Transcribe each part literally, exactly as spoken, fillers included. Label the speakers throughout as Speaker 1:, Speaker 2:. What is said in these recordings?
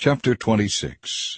Speaker 1: Chapter twenty-six.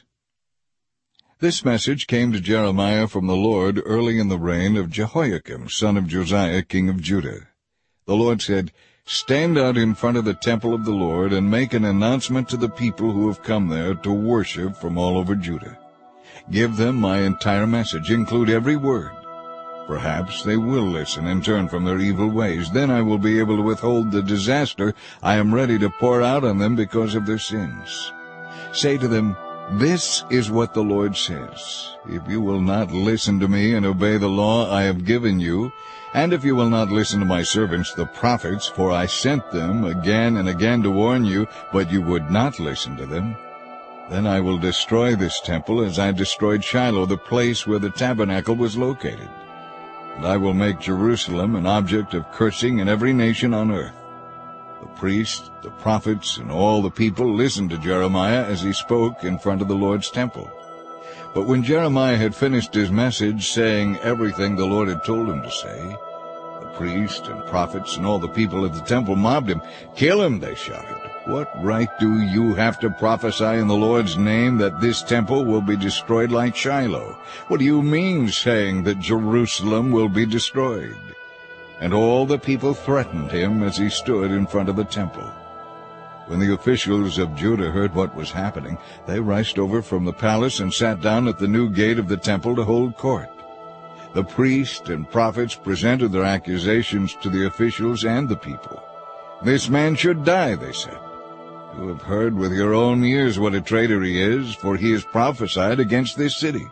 Speaker 1: This message came to Jeremiah from the Lord early in the reign of Jehoiakim, son of Josiah, king of Judah. The Lord said, "Stand out in front of the temple of the Lord and make an announcement to the people who have come there to worship from all over Judah. Give them my entire message, include every word. Perhaps they will listen and turn from their evil ways. Then I will be able to withhold the disaster I am ready to pour out on them because of their sins. Say to them, 'This is what the Lord says. If you will not listen to me and obey the law I have given you, and if you will not listen to my servants the prophets, for I sent them again and again to warn you, but you would not listen to them, then I will destroy this temple as I destroyed Shiloh, the place where the tabernacle was located. And I will make Jerusalem an object of cursing in every nation on earth.'" The priests, the prophets, and all the people listened to Jeremiah as he spoke in front of the Lord's temple. But when Jeremiah had finished his message, saying everything the Lord had told him to say, the priests and prophets and all the people at the temple mobbed him. "Kill him," they shouted. "What right do you have to prophesy in the Lord's name that this temple will be destroyed like Shiloh? What do you mean saying that Jerusalem will be destroyed?" And all the people threatened him as he stood in front of the temple. When the officials of Judah heard what was happening, they rushed over from the palace and sat down at the new gate of the temple to hold court. The priests and prophets presented their accusations to the officials and the people. "This man should die," they said. "You have heard with your own ears what a traitor he is, for he has prophesied against this city."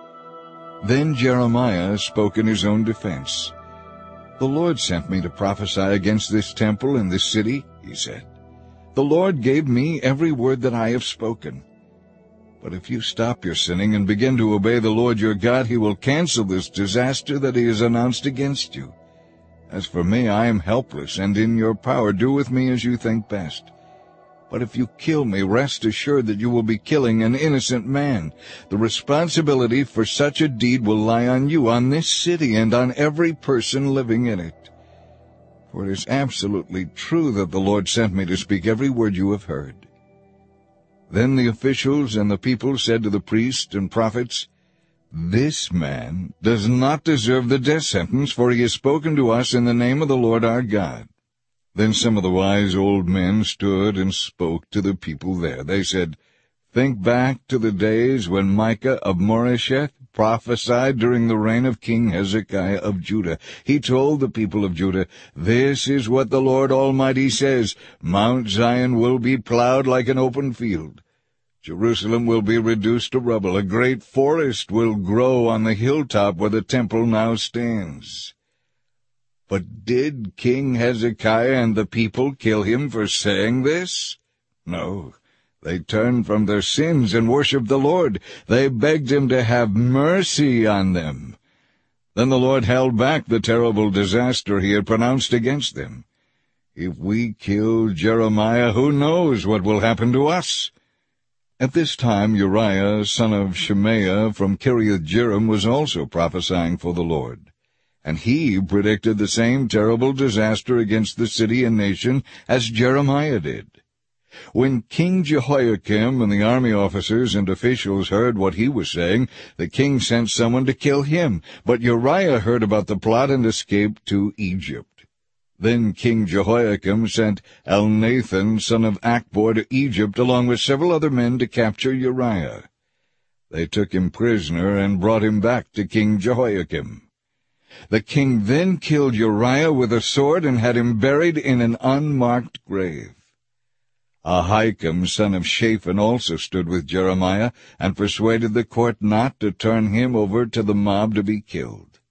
Speaker 1: Then Jeremiah spoke in his own defense. "The Lord sent me to prophesy against this temple and this city," he said. "The Lord gave me every word that I have spoken. But if you stop your sinning and begin to obey the Lord your God, he will cancel this disaster that he has announced against you. As for me, I am helpless and in your power. Do with me as you think best. But if you kill me, rest assured that you will be killing an innocent man. The responsibility for such a deed will lie on you, on this city, and on every person living in it. For it is absolutely true that the Lord sent me to speak every word you have heard." Then the officials and the people said to the priests and prophets, "This man does not deserve the death sentence, for he has spoken to us in the name of the Lord our God." Then some of the wise old men stood and spoke to the people there. They said, "Think back to the days when Micah of Moresheth prophesied during the reign of King Hezekiah of Judah. He told the people of Judah, 'This is what the Lord Almighty says, Mount Zion will be plowed like an open field. Jerusalem will be reduced to rubble. A great forest will grow on the hilltop where the temple now stands.' But did King Hezekiah and the people kill him for saying this? No. They turned from their sins and worshipped the Lord. They begged him to have mercy on them. Then the Lord held back the terrible disaster he had pronounced against them. If we kill Jeremiah, who knows what will happen to us?" At this time Uriah, son of Shemaiah from Kiriath-Jearim, was also prophesying for the Lord. And he predicted the same terrible disaster against the city and nation as Jeremiah did. When King Jehoiakim and the army officers and officials heard what he was saying, the king sent someone to kill him. But Uriah heard about the plot and escaped to Egypt. Then King Jehoiakim sent Elnathan, son of Achbor, to Egypt, along with several other men, to capture Uriah. They took him prisoner and brought him back to King Jehoiakim. The king then killed Uriah with a sword and had him buried in an unmarked grave. Ahikam, son of Shaphan, also stood with Jeremiah and persuaded the court not to turn him over to the mob to be killed.